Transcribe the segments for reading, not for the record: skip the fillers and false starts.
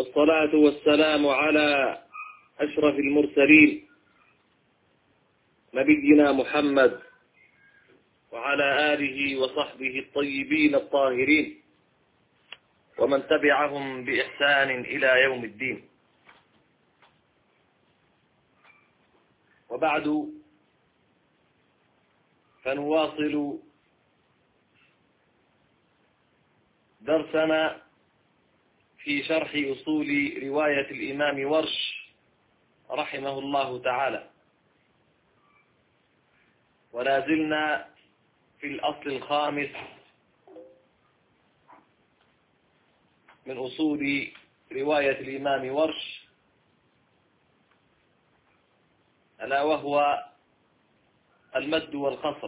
والصلاة والسلام على أشرف المرسلين نبينا محمد وعلى آله وصحبه الطيبين الطاهرين ومن تبعهم بإحسان إلى يوم الدين. وبعد، فنواصل درسنا في شرح أصول رواية الإمام ورش رحمه الله تعالى، ولا زلنا في الأصل الخامس من أصول رواية الإمام ورش، ألا وهو المد والقصر.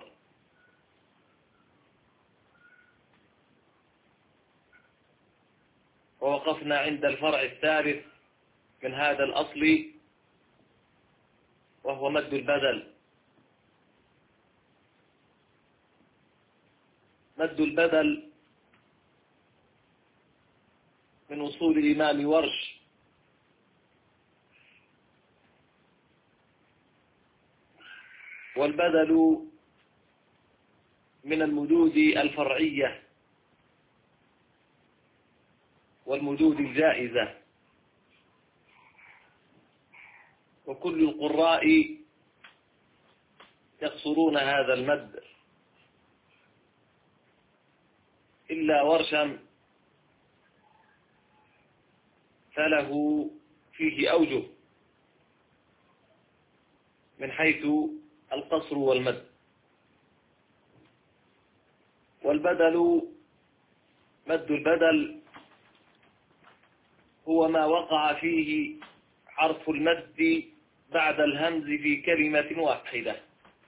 ووقفنا عند الفرع الثالث من هذا الأصل، وهو مد البدل. مد البدل من أصول الإمام ورش، والبدل من المدود الفرعية والمدود الجائزة، وكل القراء يقصرون هذا المد إلا ورشا، فله فيه أوجه من حيث القصر والمد. والبدل، مد البدل هو ما وقع فيه حرف المد بعد الهمز في كلمة واحدة،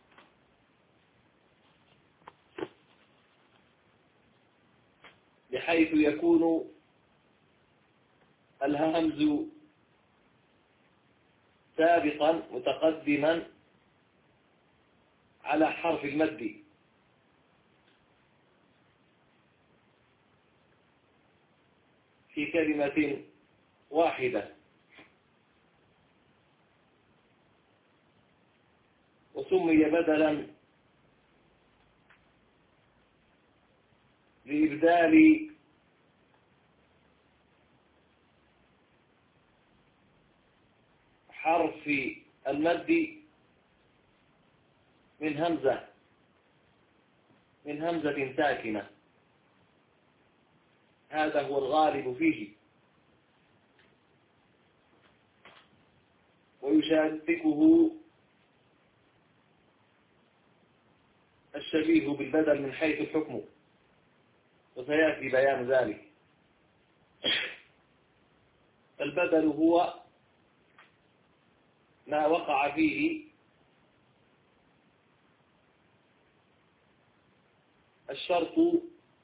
بحيث يكون الهمز سابقا متقدما على حرف المد، في كلمة واحدة، وسمي بدلا لإبدال حرف المد من همزة ساكنة. هذا هو الغالب فيه، ويشاركه الشبيه بالبدل من حيث الحكم، وسيأتي بيان ذلك. البدل هو ما وقع فيه الشرط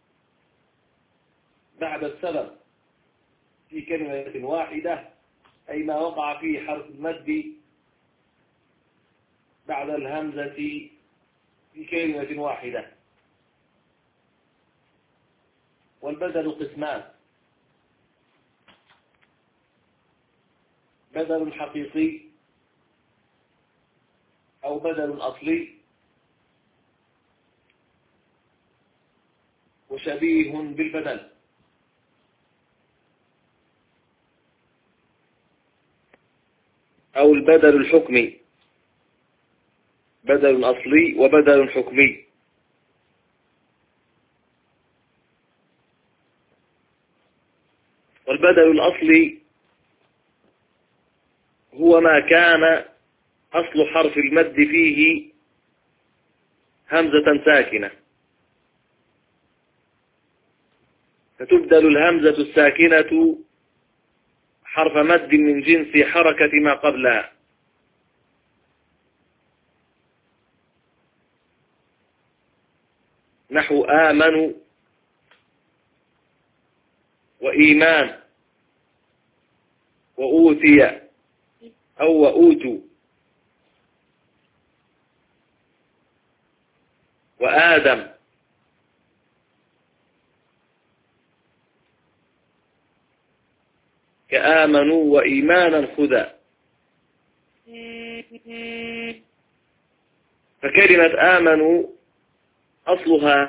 بعد السبب في كلمة واحدة، أي ما وقع فيه حرف المد بعد الهمزة في كلمة واحدة. والبدل قسمان: بدل حقيقي أو بدل أصلي، وشبيه بالبدل. أو البدل الحكمي، بدل أصلي وبدل حكمي. والبدل الأصلي هو ما كان أصل حرف المد فيه همزة ساكنة، فتبدل الهمزة الساكنة حرف مد من جنس حركة ما قبلها، نحو آمنوا وإيمان وأوتي أو وأوتوا وآدم. كآمنوا وإيمانا خذا. فكلمة آمنوا أصلها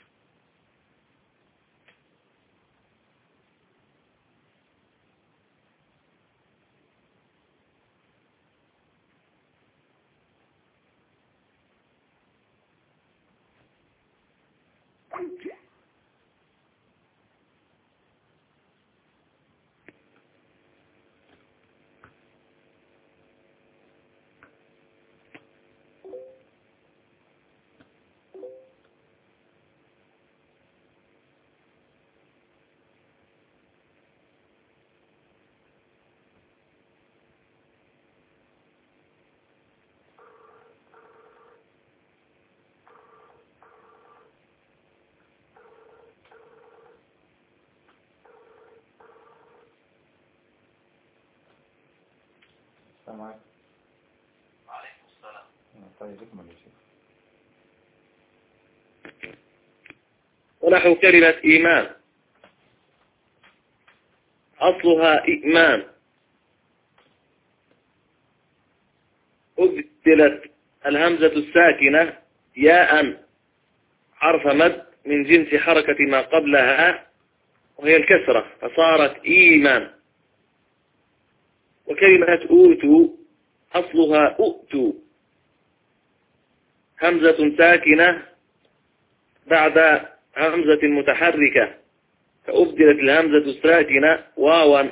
سامعك. عليكم السلام. طيب اكمل يا شيخ. ونحو كلمة إيمان أصلها إيمان، أبدلت الهمزة الساكنة ياء حرف مد من جنس حركة ما قبلها وهي الكسرة فصارت إيمان. وكلمة أوتوا أصلها أؤتوا، همزة ساكنة بعد همزة متحركة فأبدلت الهمزة الساكنة واوا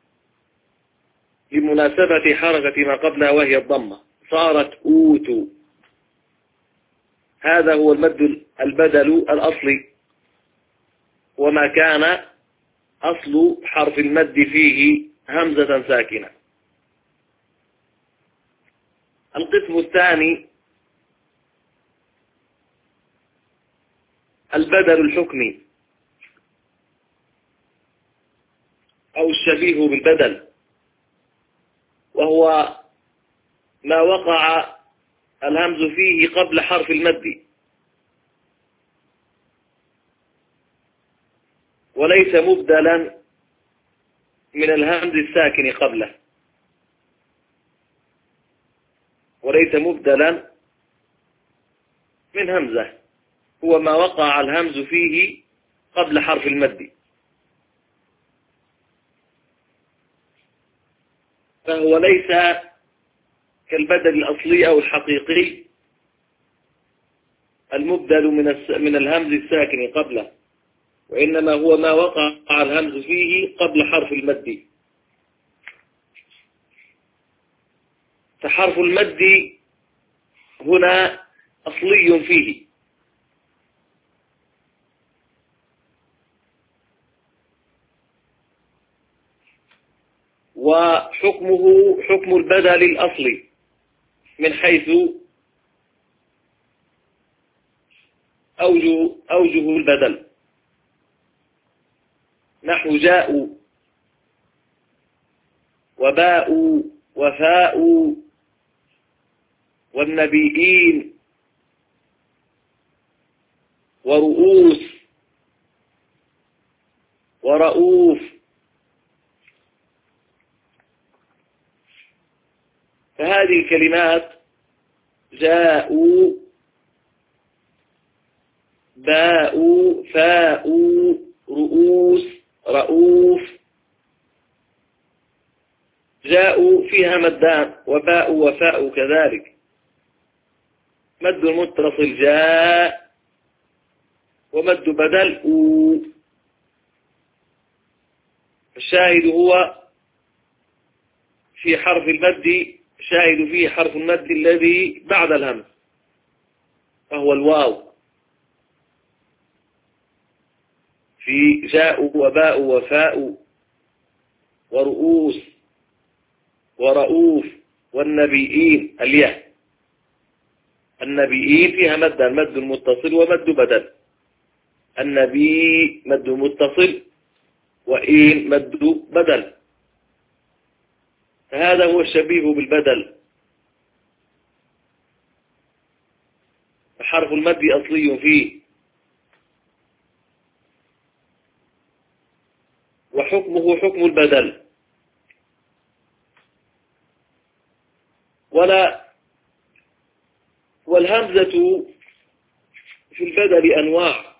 لمناسبة حركة ما قبلها وهي الضمة صارت أوتوا. هذا هو المد البدل الأصلي، وما كان أصل حرف المد فيه همزة ساكنة. القسم الثاني البدل الحكمي أو الشبيه بالبدل، وهو ما وقع الهمز فيه قبل حرف المد وليس مبدلا من الهمز الساكن قبله، وليس مبدلا من همزة، هو ما وقع الهمز فيه قبل حرف المد، فهو ليس كالبدل الأصلي أو الحقيقي المبدل من الهمز الساكن قبله، وإنما هو ما وقع الهمز فيه قبل حرف المد. فحرف المد هنا أصلي فيه، وحكمه حكم البدل الأصلي من حيث أوجه البدل، نحو جاءوا وباءوا وفاءوا والنبيين ورؤوس ورؤوف. فهذه الكلمات جاءوا باءوا فاءوا رؤوس رؤوف، جاءوا فيها مدان وباءوا وفاءوا كذلك، مد متصل جاء ومد بدل أو. الشاهد هو في حرف المد، شاهد فيه حرف المد الذي بعد الهمز فهو الواو، في جاءوا وباءوا وفاءوا ورؤوس ورؤوف والنبيين الياء. النبيين فيها مدان، مد متصل ومد بدل، النبي مد متصل وإين مد بدل، فهذا هو الشبيه بالبدل. حرف المد أصلي فيه، وحكمه حكم البدل والهمزة في البدل أنواع.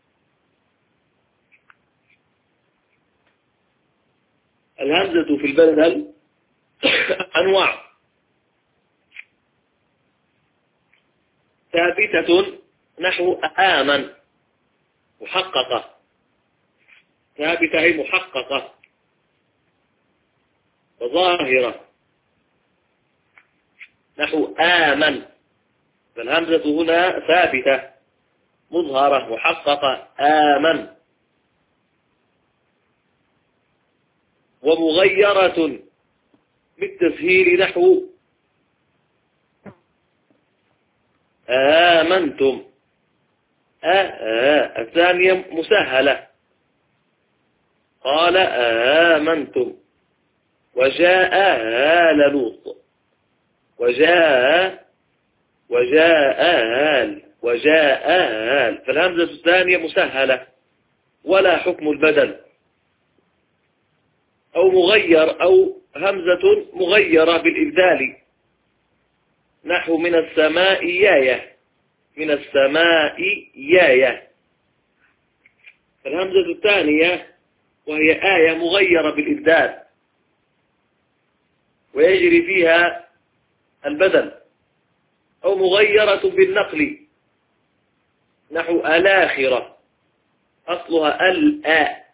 الهمزة في البدل أنواع ثابتة نحو آمن محققة، ثابتة أي محققة وظاهرة نحو آمن، فالهمزة هنا ثابتة مظهرة محققة آمن. ومغيرة بالتسهيل نحو آمنتم. الثانية مسهلة قال آمنتم. وجاء آل لوط، وجاء آل، فالهمزة الثانية مسهلة ولا حكم البدل. أو مغير، أو همزة مغيرة بالإبدال نحو من السماء ياية، من السماء ياية، فالهمزة الثانية وهي آية مغيرة بالإبدال ويجري فيها البدل. أو مغيرة بالنقل نحو الآخرة، أصلها الآ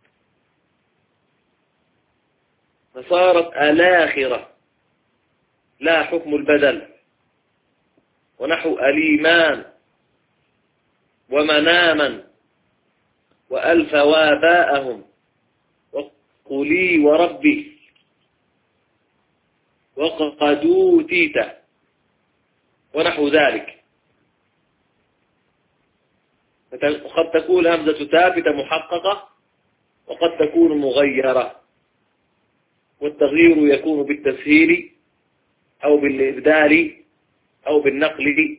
فصارت الآخرة لا حكم البدل. ونحو الإيمان ومناما وألف واباءهم وقلي وربي وقد أوتيت ونحو ذلك. وقد تكون همزة ثابتة محققة وقد تكون مغيرة، والتغيير يكون بالتسهيل أو بالإبدال أو بالنقل،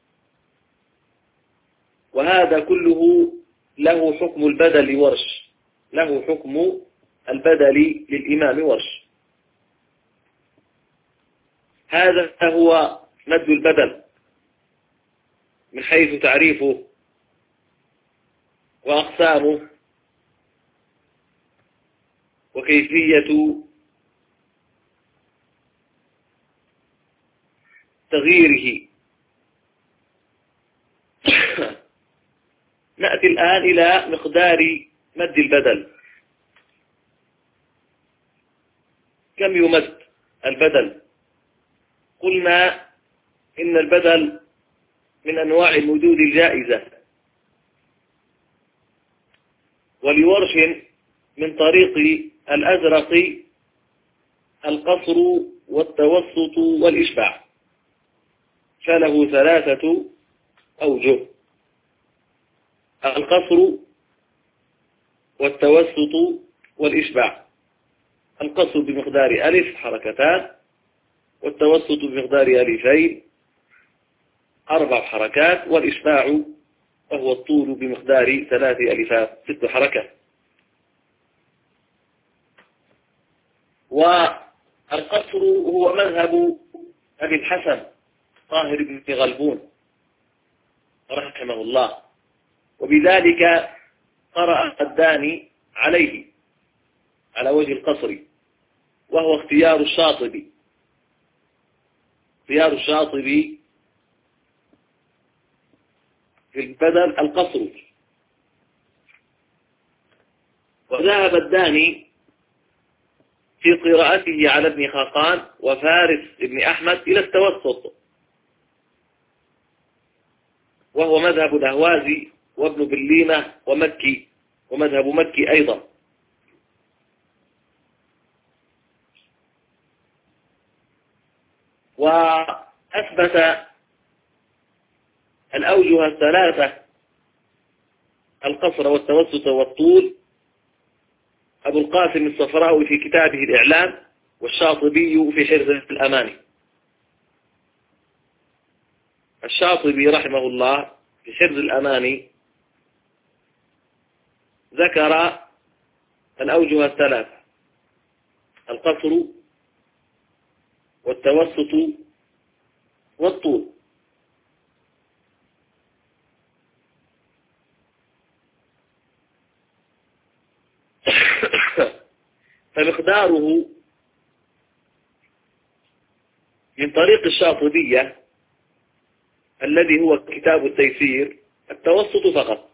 وهذا كله له حكم البدل ورش، له حكم البدل للإمام ورش. هذا هو مد البدل من حيث تعريفه وأقسامه وكيفية تغييره. نأتي الآن إلى مقدار مد البدل. كم يمد البدل؟ قلنا إن البدل من أنواع المدود الجائزة، ولورش من طريق الأزرق القصر والتوسط والإشباع، فله ثلاثة أوجه: القصر والتوسط والإشباع. القصر بمقدار ألف حركتان، والتوسط بمقدار ألفين 4 حركات، والإشباع وهو الطول بمقدار 3 ألفات 6 حركات. والقصر هو مذهب أبي الحسن طاهر بن غلبون رحمه الله، وبذلك قرأ الداني عليه على وجه القصر، وهو اختيار الشاطبي. اختيار الشاطبي في البدل القصر. وذهب الداني في قراءته على ابن خاقان وفارس ابن أحمد إلى التوسط، وهو مذهب الأهوازي وابن بليمة ومكي، ومذهب مكي أيضا. وأثبت الأوجه الثلاثة القصر والتوسط والطول أبو القاسم الصفراوي في كتابه الإعلام، والشاطبي في حرز الأماني. الشاطبي رحمه الله في حرز الأماني ذكر الأوجه الثلاثة: القصر والتوسط والطول. فمقداره من طريق الشاطبية الذي هو كتاب التيسير التوسط فقط.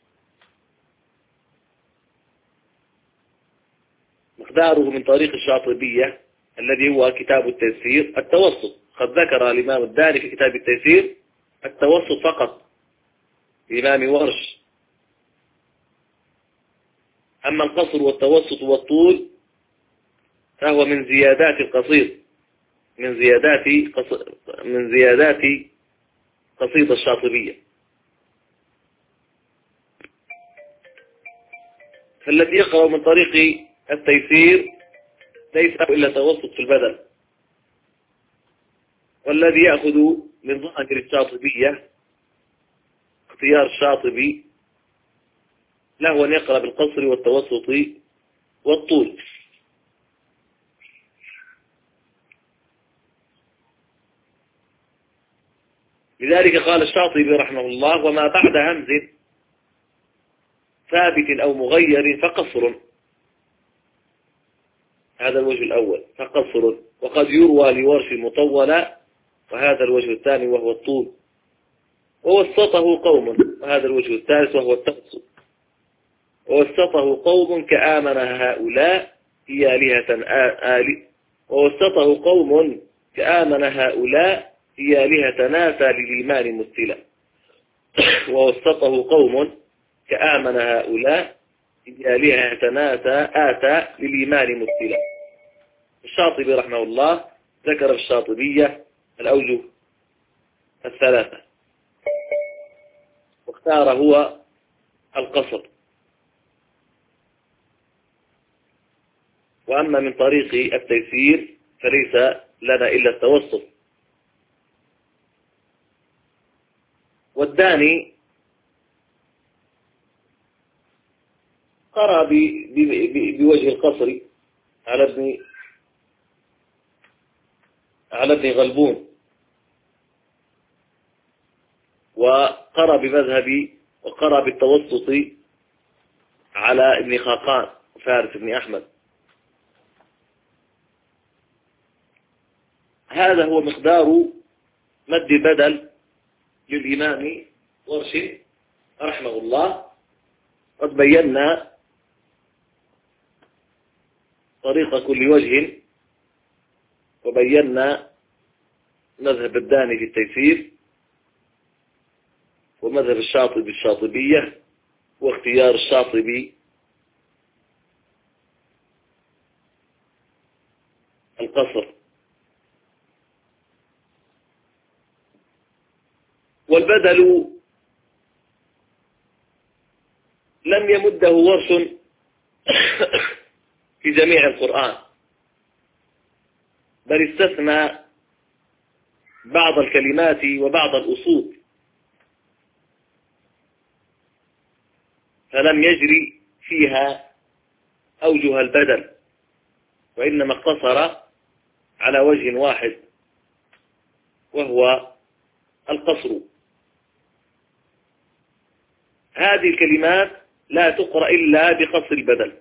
مقداره من طريق الشاطبية الذي هو كتاب التيسير التوسط. قد ذكر الإمام الداني في كتاب التيسير التوسط فقط الإمام ورش. أما القصر والتوسط والطول فهو من زيادات القصيد، من زيادات قصيدة الشاطبية. فالذي يقرأ من طريق التيسير ليس إلا توسط في البدل، والذي يأخذ من ظاهر الشاطبية اختيار الشاطبي له أن يقرأ بالقصر والتوسط والطول. لذلك قال الشاطبي رحمه الله: وما بعد همز ثابت أو مغير فقصر. هذا الوجه الأول فقصر. وقد يروى لورش مطولة، وهذا الوجه الثاني وهو الطول. ووسطه قوم، وهذا الوجه الثالث وهو التوسط. ووسطه قوم كآمن هؤلاء هي آلهة ووسطه قوم كآمن هؤلاء هي آلهة ناسا للإيمان مستلا. ووسطه قوم كآمن هؤلاء هي آلهة ناسا آتى للإيمان مستلا. الشاطبي رحمه الله ذكر في الشاطبية الأوجه الثلاثة، واختار هو القصر. وأما من طريق التيسير فليس لنا إلا التوسط. والداني قرأ بوجه القصر على ابن غلبون، وقرأ بمذهبي، وقرأ بالتوسط على ابن خاقان فارس بن أحمد. هذا هو مقدار مد بدل للإمام ورش رحمه الله. قد بينا طريق كل وجه، وبينا مذهب الداني في التيسير، ومذهب الشاطبي الشاطبية، واختيار الشاطبي القصر. والبدل لم يمده ورش في جميع القرآن، بل استثنى بعض الكلمات وبعض الأصول، فلم يجري فيها أوجه البدل، وإنما اقتصر على وجه واحد وهو القصر. هذه الكلمات لا تقرأ إلا بقصر البدل.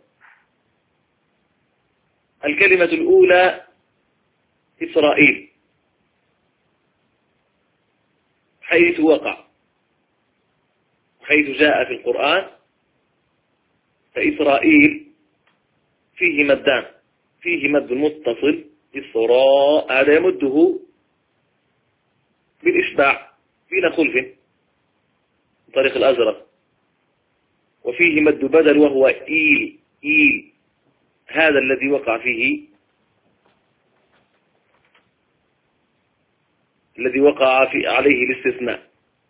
الكلمة الأولى إسرائيل، حيث وقع، حيث جاء في القرآن. فإسرائيل فيه مدان، فيه مد متصل إسراء، هذا يمده بالإشباع بلا خلف طريق الأزرق. وفيه مد بدل وهو إيل، هذا الذي وقع فيه، الذي وقع عليه الاستثناء.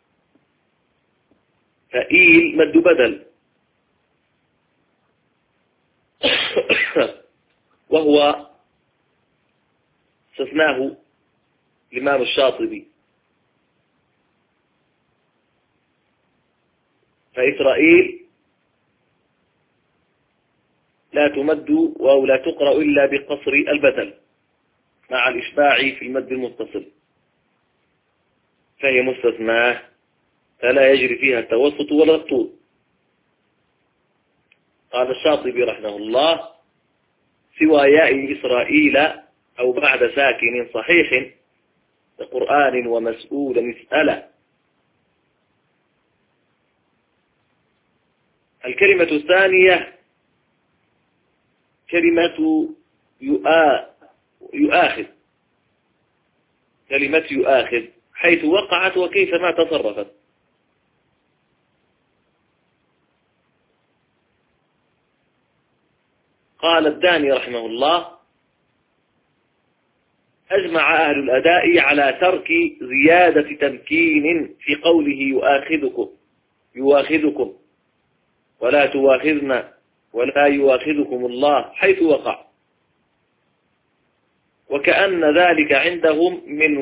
فإيل مد بدل وهو استثناه الإمام الشاطبي. فإسرائيل لا تمد أو لا تقرأ إلا بقصر البدل مع الإشباع في المد المتصل، فهي مستثناه، فلا يجري فيها التوسط ولا الطول. قال الشاطبي رحمه الله سوى ياء إسرائيل أو بعد ساكن صحيح كقرآن ومسؤول مسألة. الكلمة الثانية كلمة يؤاخذ، كلمة يؤاخذ حيث وقعت وكيفما تصرفت. قال الداني رحمه الله: أجمع أهل الأداء على ترك زيادة تمكين في قوله يؤاخذكم ولا تؤاخذنا ولا يؤاخذكم الله حيث وقع، وكأن ذلك عندهم من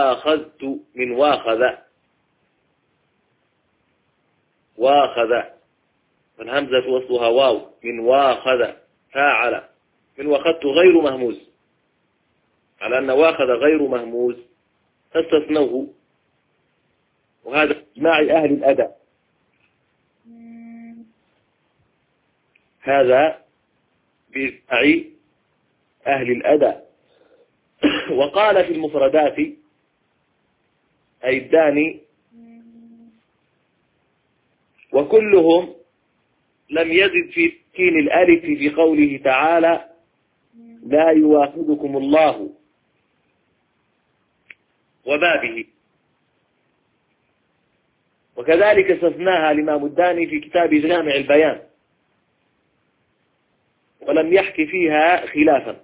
واخذ والهمزة وصلها واو، من واخذ فاعل، من واخذت غير مهموز، على أن واخذ غير مهموز فاستثنوه، وهذا إجماع أهل الأداء. هذا بإجماع أهل الأداء. وقال في المفردات أي الداني: وكلهم لم يزد في تسكين الألف في قوله تعالى: لا يؤاخذكم الله وبابه. وكذلك استثناها الإمام الداني في كتاب جامع البيان، ولم يحكي فيها خلافا.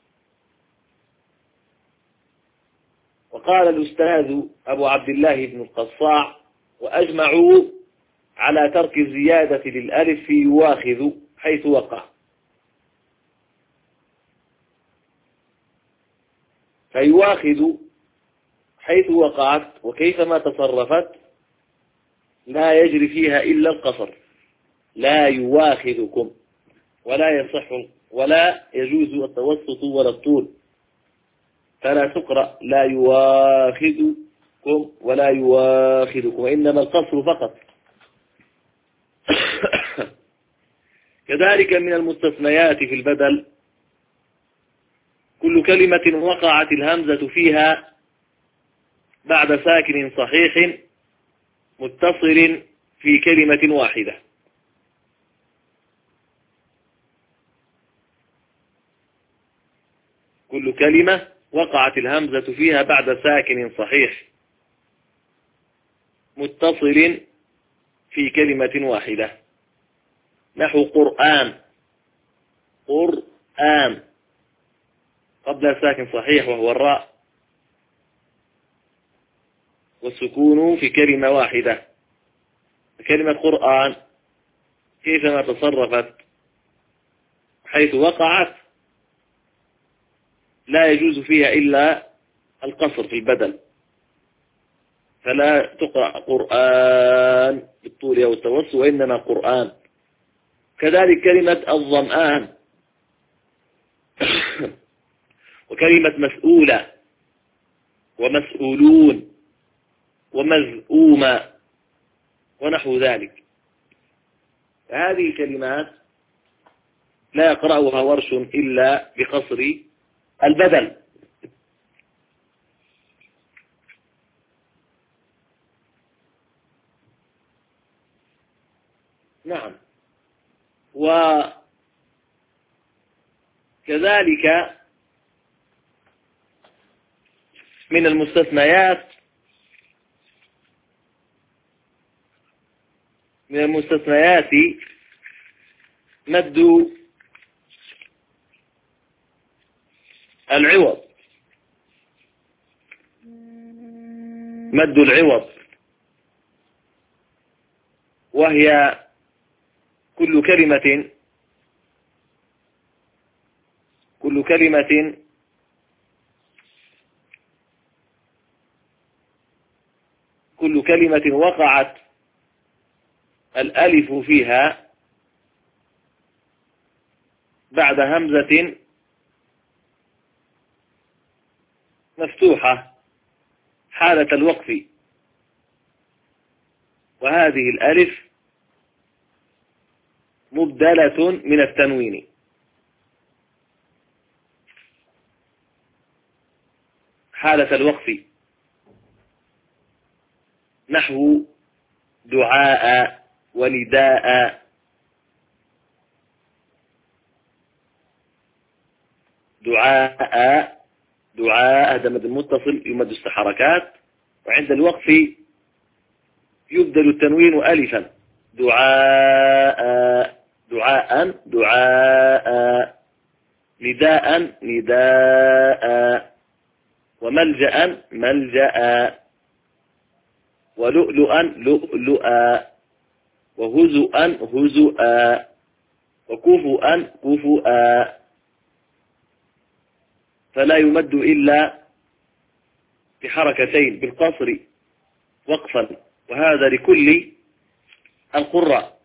وقال الأستاذ أبو عبد الله بن القصاع: وأجمعوا على ترك الزيادة للألف في يواخذ حيث وقع. فيواخذ حيث وقعت وكيفما تصرفت لا يجري فيها إلا القصر، لا يواخذكم، ولا يصح ولا يجوز التوسط ولا الطول، فلا تقرأ لا يواخذكم ولا يواخذكم، وإنما القصر فقط. كذلك من المستثنيات في البدل كل كلمة وقعت الهمزة فيها بعد ساكن صحيح متصل في كلمة واحدة. كل كلمة وقعت الهمزة فيها بعد ساكن صحيح متصل في كلمة واحدة، نحو قرآن، قرآن قبل ساكن صحيح وهو الراء، والسكون في كلمة واحدة. كلمة قرآن كيفما تصرفت حيث وقعت لا يجوز فيها إلا القصر في البدل، فلا تقرأ قرآن بالطول أو التوسط، وإنما قرآن. كذلك كلمة الظمآن وكلمة مسؤولة ومسؤولون ومذءومة ونحو ذلك. هذه الكلمات لا يقرأها ورش إلا بقصر البدل. نعم. وكذلك من المستثنيات مد العوض، مد العوض، وهي كل كلمة وقعت الألف فيها بعد همزة مفتوحة حالة الوقف، وهذه الألف مبدلة من التنوين، حالة الوقف، نحو دعاء ونداء. دعاء هذا مد متصل يمد 6 حركات، وعند الوقف يبدل التنوين ألفا. دعاء نداء وملجأ ملجأ ولؤلؤا لؤلؤا وهزؤا هزؤا وكفؤا كفؤا، فلا يمد إلا بحركتين بالقصر وقفا، وهذا لكل القراء.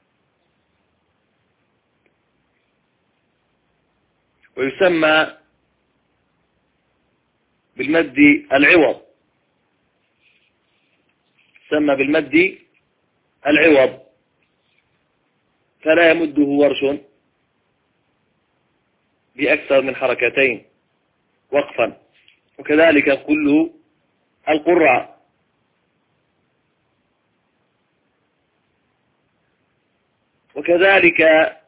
ويسمى بالمد العوض، يسمى بالمد العوض، فلا يمده ورش بأكثر من حركتين وقفا، وكذلك كل القراء. وكذلك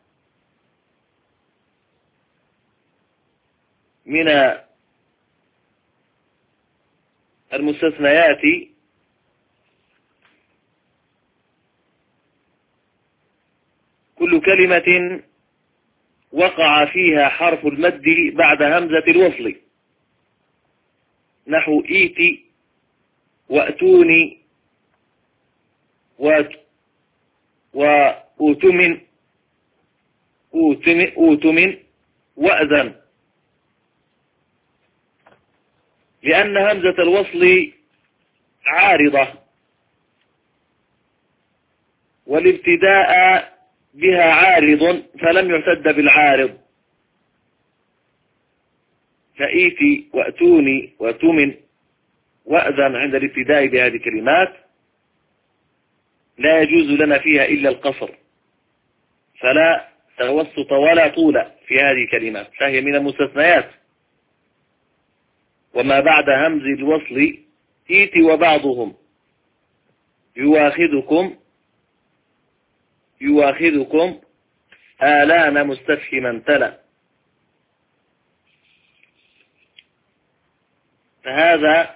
من المستثنيات كل كلمة وقع فيها حرف المد بعد همزة الوصل، نحو إيتي وأتوني وأوتمن وأذن، لأن همزة الوصل عارضة، والابتداء بها عارض فلم يعتد بالعارض، فإيتي وأتوني وأتمن وأذن عند الابتداء بهذه الكلمات لا يجوز لنا فيها إلا القصر، فلا توسط ولا طول في هذه الكلمات، فهي من المستثنيات. وما بعد همز الوصل إيتي وبعضهم يواخذكم آلان مستفهما تلا، فهذا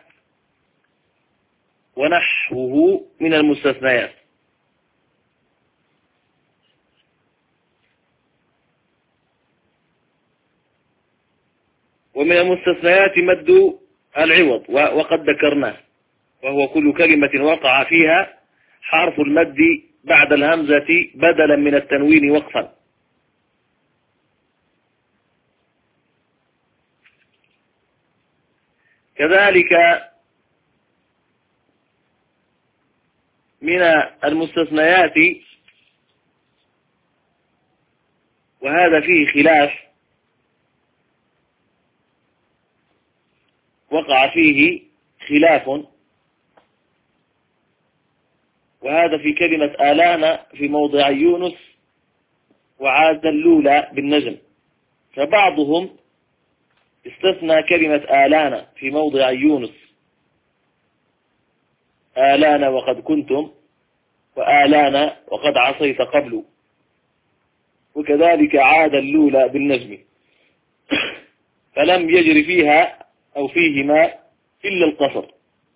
ونحوه من المستثنيات. ومن المستثنيات مد العوض، وقد ذكرناه، وهو كل كلمة وقع فيها حرف المد بعد الهمزة بدلا من التنوين وقفا. كذلك من المستثنيات، وهذا فيه خلاف، وقع فيه خلاف، وهذا في كلمة آلان في موضع يونس وعاد اللولى بالنجم، فبعضهم استثنى كلمة آلان في موضع يونس، آلان وقد كنتم، وآلان وقد عصيت قبل، وكذلك عاد اللولى بالنجم، فلم يجري فيها أو فيهما إلا القصر.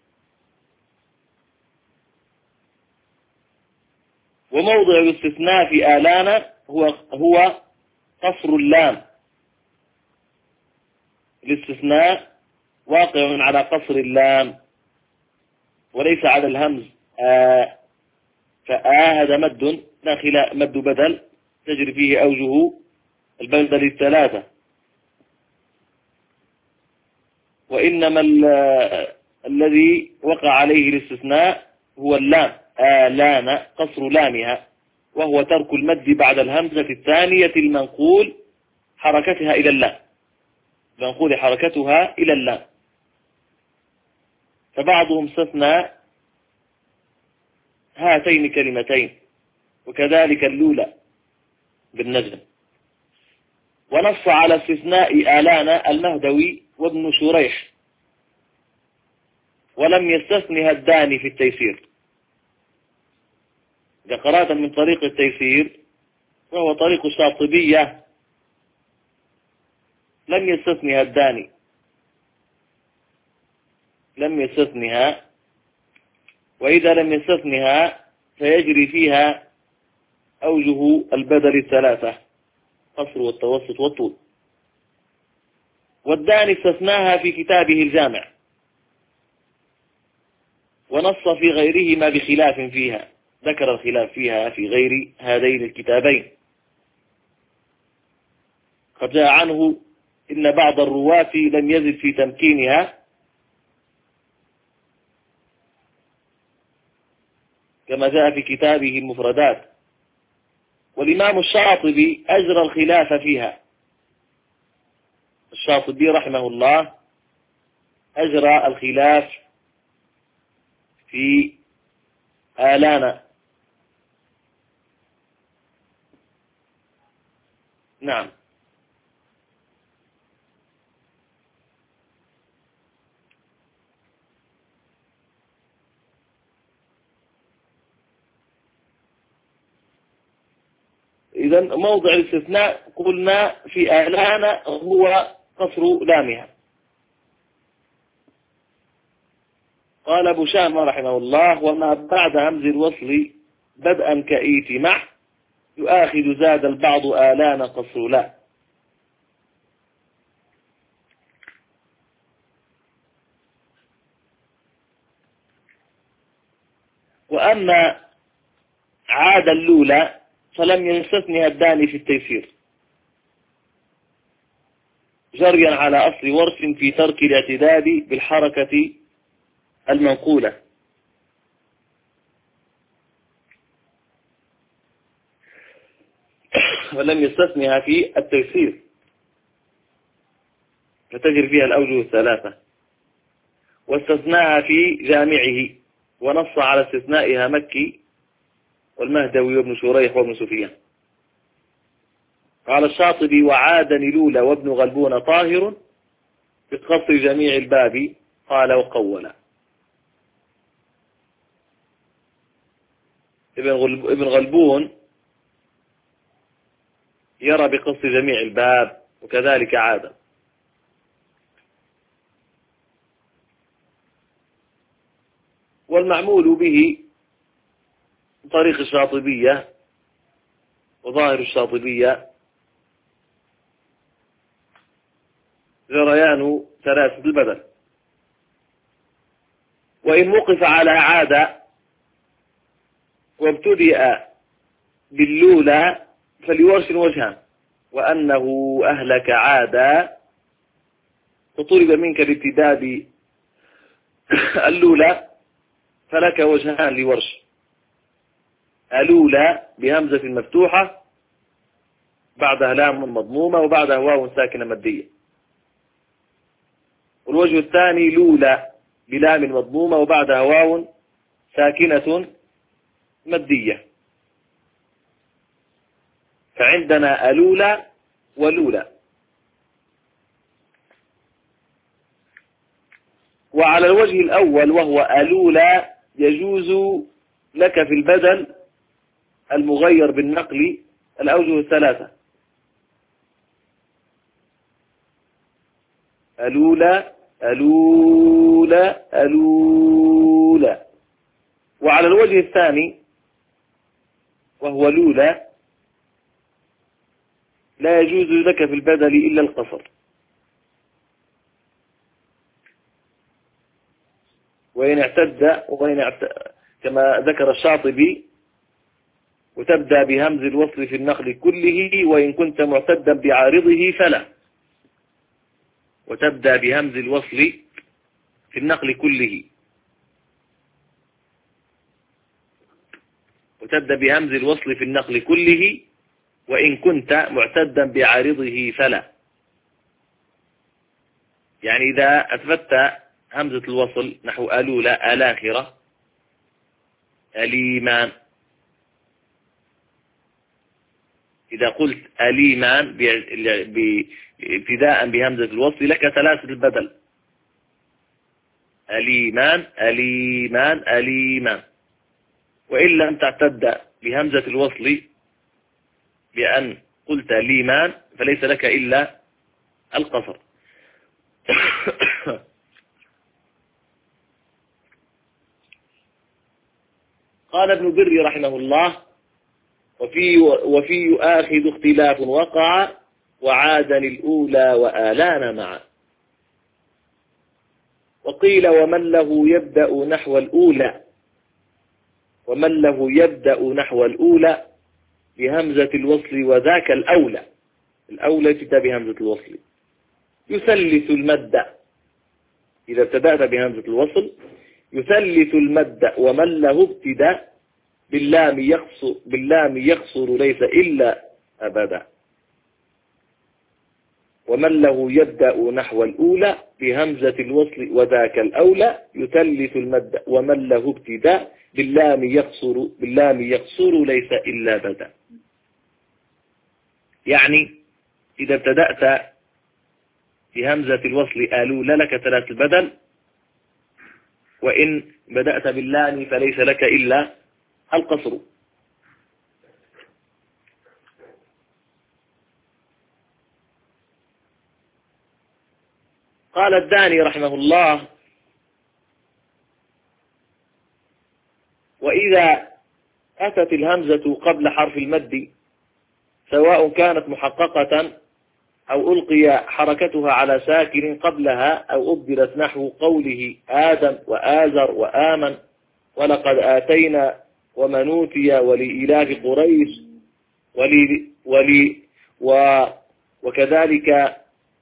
وموضع الاستثناء في آلان هو قصر اللام، الاستثناء واقع على قصر اللام وليس على الهمز. هذا مد داخل مد بدل تجري فيه أوجه البدل الثلاثة، وإنما الذي وقع عليه الاستثناء هو اللام، آلان قصر لامها، وهو ترك المد بعد الهمزة الثانية المنقول حركتها إلى اللام، منقول حركتها إلى اللام. فبعضهم استثنى هاتين كلمتين، وكذلك اللولى بالنجم. ونص على استثناء آلان المهدوي وابن شريح، ولم يستثنها الداني في التيسير. إذا قرأت من طريق التيسير وهو طريق الشاطبية لم يستثنها الداني، لم يستثنها، وإذا لم يستثنها فيجري فيها أوجه البدل الثلاثة: قصر والتوسط والطول. والداني استثناها في كتابه الجامع، ونص في غيرهما بخلاف فيها، ذكر الخلاف فيها في غير هذين الكتابين. قد جاء عنه إن بعض الرواة لم يزد في تمكينها، كما جاء في كتابه المفردات. والإمام الشاطبي أجرى الخلاف فيها، الشاطبي رحمه الله أجرى الخلاف في آلانا. نعم. إذا موضع الاستثناء قلنا في آلانا هو قصر لامها. قال أبو شامة رحمه الله: وما بعد همز الوصل بدءا كإيت مع يؤاخذ زاد البعض آلان قصر لا. وأما عاد اللولى فلم يستثنها الداني في التيسير، جريا على أصل ورش في ترك الاعتداد بالحركة المنقولة. ولم يستثنها في التيسير فتجري فيها الأوجه الثلاثة. واستثناها في جامعه، ونص على استثنائها مكي والمهدوي وابن شريح وابن سفيان. قال الشاطبي: وعادني لولى وابن غلبون طاهر بقصر جميع الباب. قال: وقولا. ابن غلبون يرى بقصر جميع الباب، وكذلك عاد. والمعمول به طريق الشاطبية وظاهر الشاطبية جريان ثلاثة البدل. وإن وقف على عاد وابتدأ باللولى فليورش وجهان: وأنه أهلك عادا، فطلب منك الابتداء اللولى فلك وجهان لورش: ألولى بهمزة مفتوحة بعدها لام مضمومة وبعدها واو ساكنة مادية. والوجه الثاني لولى بلام مضمومة وبعدها واو ساكنة مادية. فعندنا ألولى ولولى. وعلى الوجه الأول وهو ألولى يجوز لك في البدل المغير بالنقل الأوجه الثلاثة: ألولى ألولى ألولى. وعلى الوجه الثاني وهو لولى لا يجوز لك في البدل إلا القصر. وإن اعتد كما ذكر الشاطبي: وتبدأ بهمز الوصل في النقل كله وإن كنت معتدا بعارضه فلا. وتبدأ بهمز الوصل في النقل كله، وتبدأ بهمز الوصل في النقل كله وإن كنت معتدا بعارضه فلا. يعني إذا أثبت همزة الوصل نحو ألولى الآخرة أليمان، إذا قلت أليمان ابتداء بهمزة الوصل لك ثلاثة البدل: أليمان أليمان أليمان. وإن لم تعتد بهمزة الوصل بأن قلت ليمان فليس لك إلا القصر. قال ابن بري رحمه الله: وفي يؤاخذ اختلاف وقع وعادني الأولى وآلان معا. وقيل ومن له يبدأ نحو الأولى، ومن له يبدأ نحو الأولى بهمزة الوصل وذاك الأولى. الأولى يبدأ بهمزة الوصل، يثلث المد. إذا ابتدأت بهمزة الوصل يثلث المد. ومن له ابتداء باللام يقصر ليس إلا أبدا. ومن له يبدأ نحو الأولى بهمزة الوصل وذاك الأولى يثلث المد. ومن له ابتداء باللام يقصر ليس إلا بدا. يعني إذا ابتدأت بهمزة الوصل آلول لك ثلاث البدل، وإن بدأت باللام فليس لك إلا القصر. قال الداني رحمه الله: وإذا أتت الهمزة قبل حرف المد سواء كانت محققة أو ألقي حركتها على ساكن قبلها أو أبدلت نحو قوله آدم وآزر وآمن ولقد آتينا ومنوتي ولإلاف قريش وكذلك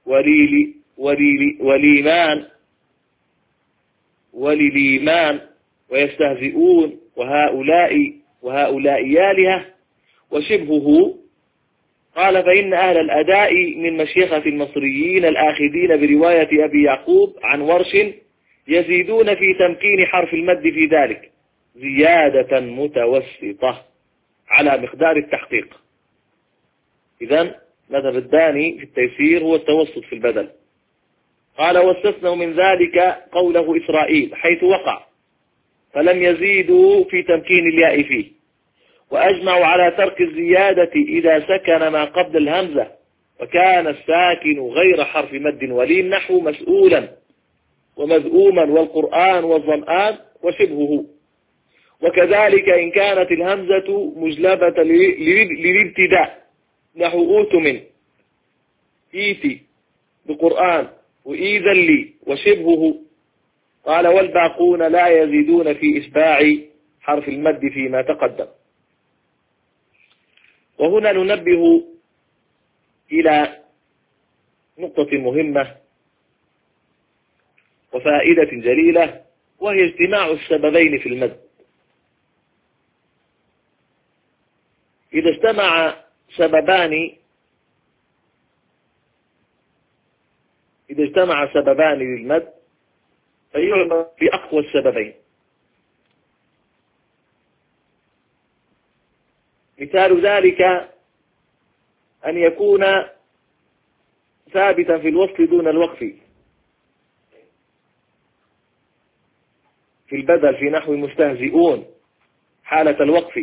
ولليمان ويستهزئون وهؤلاء يالهة وشبهه. قال: فإن أهل الأداء من مشيخة المصريين الآخذين برواية أبي يعقوب عن ورش يزيدون في تمكين حرف المد في ذلك زيادة متوسطة على مقدار التحقيق. إذن مذهب الداني في التيسير هو التوسط في البدل. قال: واستثنوا من ذلك قوله إسرائيل حيث وقع فلم يزيدوا في تمكين الياء فيه، وأجمعوا على ترك الزيادة إذا سكن ما قبل الهمزة وكان الساكن غير حرف مد ولين نحو مسؤولا ومذؤوما والقرآن والظمآن وشبهه. وكذلك إن كانت الهمزة مجلبة للابتداء نحو أوت من إيتي بقرآن وإيذا لي وشبهه. قال: والباقون لا يزيدون في إشباع حرف المد فيما تقدم. وهنا ننبه إلى نقطة مهمة وفائدة جليلة، وهي اجتماع السببين في المد. إذا اجتمع سببان للمد فيعمل بأقوى السببين. مثال ذلك أن يكون ثابتا في الوصل دون الوقف في البدل في نحو مستهزئون حالة الوقف.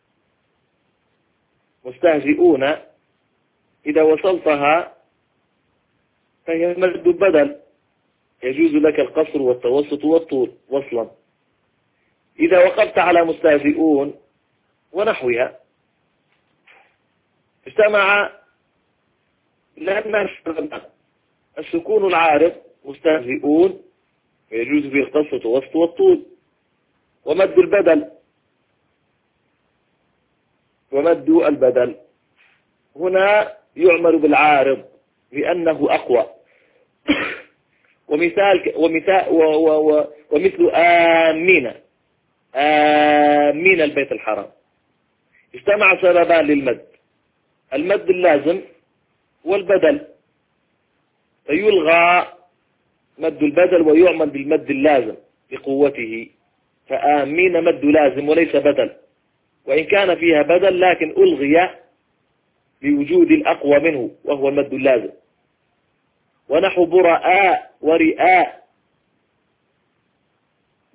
مستهزئون إذا وصلتها فهي مد البدل، يجوز لك القصر والتوسط والطول وصلا. إذا وقفت على مستهزئون ونحوها اجتمع لأن السكون العارض مستهزئون يجوز فيه القصر والتوسط والطول، ومد البدل هنا يعمل بالعارض لأنه أقوى. ومثل آمين البيت الحرام اجتمع سببان للمد: المد اللازم والبدل، فيلغى مد البدل ويعمل بالمد اللازم لقوته. فآمين مد لازم وليس بدل، وإن كان فيها بدل لكن ألغي لوجود الأقوى منه وهو المد اللازم. ونحو براء ورئاء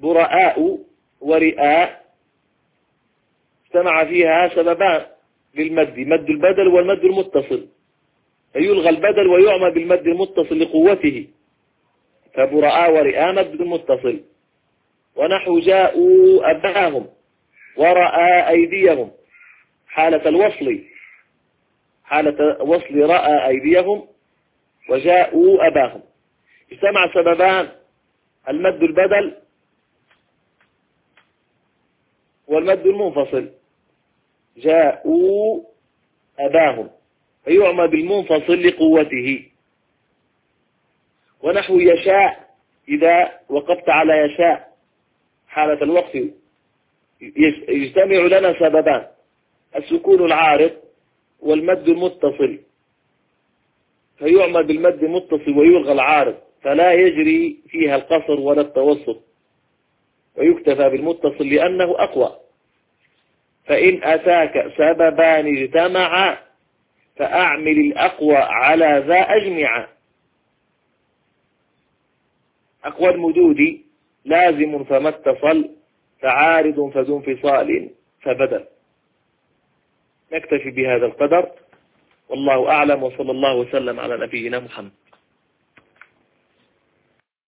براء ورئاء اجتمع فيها سببان للمد، مد البدل والمد المتصل، فيلغى البدل ويعمى بالمد المتصل لقوته، فبراء ورئاء مد متصل. ونحو جاءوا أباهم ورأى أيديهم حالة الوصل، حالة وصل رأى أيديهم وجاءوا أباهم، اجتمع سببان المد البدل والمد المنفصل، جاءوا أباهم فيعمى بالمنفصل لقوته. ونحو يشاء إذا وقفت على يشاء حالة الوقف يجتمع لنا سببان السكون العارض والمد المتصل، فيعمى بالمد المتصل ويلغى العارض، فلا يجري فيها القصر ولا التوسط، ويكتفى بالمتصل لأنه أقوى. فإن أتاك سببان اجتمعا فأعمل الأقوى على ذا أجمعا. أقوى المدود لازم فما اتصل، فعارض فذو انفصال فبدل. نكتفي بهذا القدر، والله أعلم، وصلى الله وسلم على نبينا محمد.